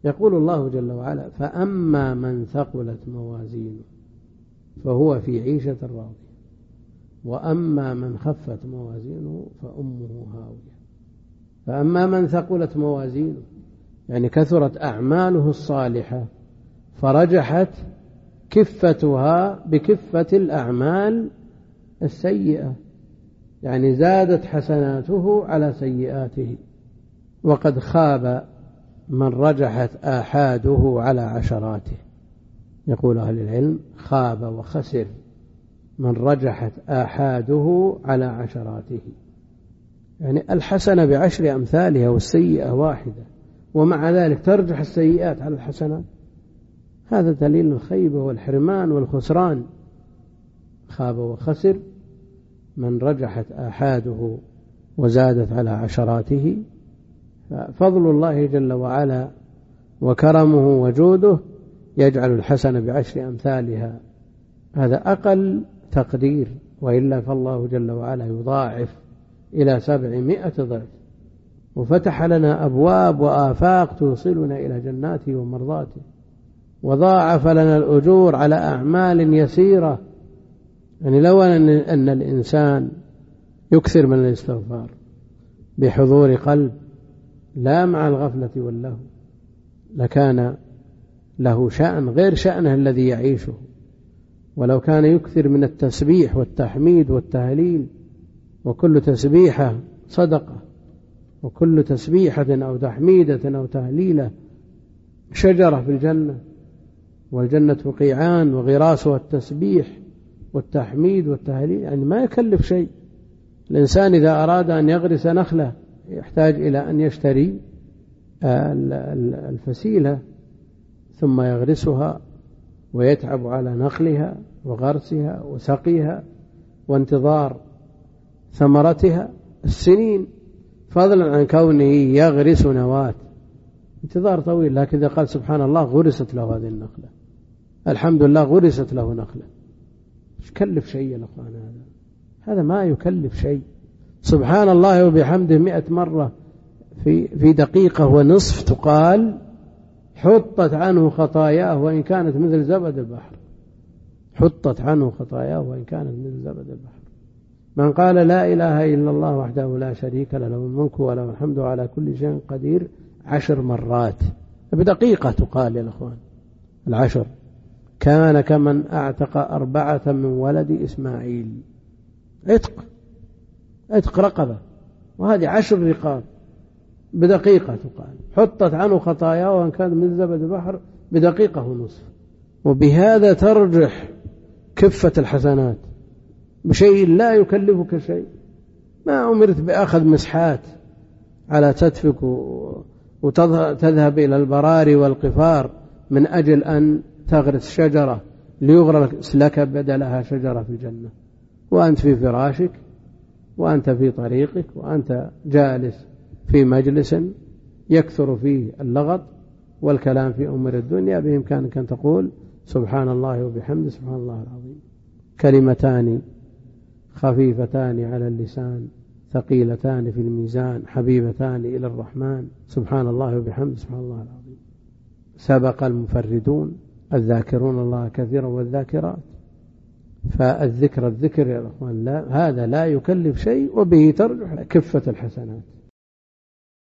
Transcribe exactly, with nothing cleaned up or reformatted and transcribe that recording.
يقول الله جل وعلا: فأما من ثقلت موازينه فهو في عيشة راضية وأما من خفت موازينه فأمه هاوية. فأما من ثقلت موازينه يعني كثرت أعماله الصالحة فرجحت كفتها بكفة الأعمال السيئة، يعني زادت حسناته على سيئاته. وقد خاب من رجحت آحاده على عشراته. يقول أهل العلم: خاب وخسر من رجحت آحاده على عشراته، يعني الحسنة بعشر أمثالها والسيئة واحدة، ومع ذلك ترجح السيئات على الحسنات. هذا دليل الخيبة والحرمان والخسران. خاب وخسر من رجحت آحاده وزادت على عشراته. ففضل الله جل وعلا وكرمه وجوده يجعل الحسنة بعشر أمثالها، هذا أقل تقدير، وإلا فالله جل وعلا يضاعف إلى سبعمائة ضعف، وفتح لنا أبواب وآفاق توصلنا إلى جناته ومرضاته، وضاعف لنا الأجور على أعمال يسيرة. يعني لو أن الإنسان يكثر من الاستغفار بحضور قلب لا مع الغفلة واللهو لكان له شأن غير شأنه الذي يعيشه. ولو كان يكثر من التسبيح والتحميد والتهليل، وكل تسبيحة صدقة، وكل تسبيحة أو تحميدة أو تهليلة شجرة في الجنة، والجنة قيعان وغراسها التسبيح والتحميد والتهليل، يعني ما يكلف شيء. الإنسان إذا أراد أن يغرس نخلة يحتاج إلى أن يشتري الفسيلة ثم يغرسها ويتعب على نخلها وغرسها وسقيها وانتظار ثمرتها السنين، فضلا عن كونه يغرس نواة، انتظار طويل. لكن إذا قال سبحان الله غرست له هذه النخلة، الحمد لله غرست له نخلة، مش كلف شيء يا أخوان. هذا هذا ما يكلف شيء. سبحان الله وبحمده مئة مرة في في دقيقة ونصف تقال، حطت عنه خطاياه وإن كانت مثل زبد البحر. حطت عنه خطاياه وإن كانت مثل زبد البحر. من قال لا إله إلا الله وحده لا شريك له، له الملك وله الحمد على كل شيء قدير، عشر مرات بدقيقة تقال يا أخوان. العشر كان كمن أعتق أربعة من ولد إسماعيل. عتق عتق رقبة، وهذه عشر رقاب بدقيقة تقال. حطت عنه خطاياه وإن كان من زبد البحر بدقيقة ونصف. وبهذا ترجح كفة الحسنات بشيء لا يكلفك شيء. ما أمرت بأخذ مسحات على تدفك وتذهب إلى البراري والقفار من أجل أن تغرس شجرة ليغرس لك بدلها شجرة في الجنة، وأنت في فراشك وأنت في طريقك وأنت جالس في مجلس يكثر فيه اللغط والكلام في أمور الدنيا، بإمكانك أن تقول سبحان الله وبحمده سبحان الله العظيم. كلمتان خفيفتان على اللسان ثقيلتان في الميزان حبيبتان إلى الرحمن، سبحان الله وبحمده سبحان الله العظيم. سبق المفردون الذاكرون الله كثيرا والذاكرات. فالذكر الذكر يا أخوان لا، هذا لا يكلف شيء، وبه ترجح كفة الحسنات.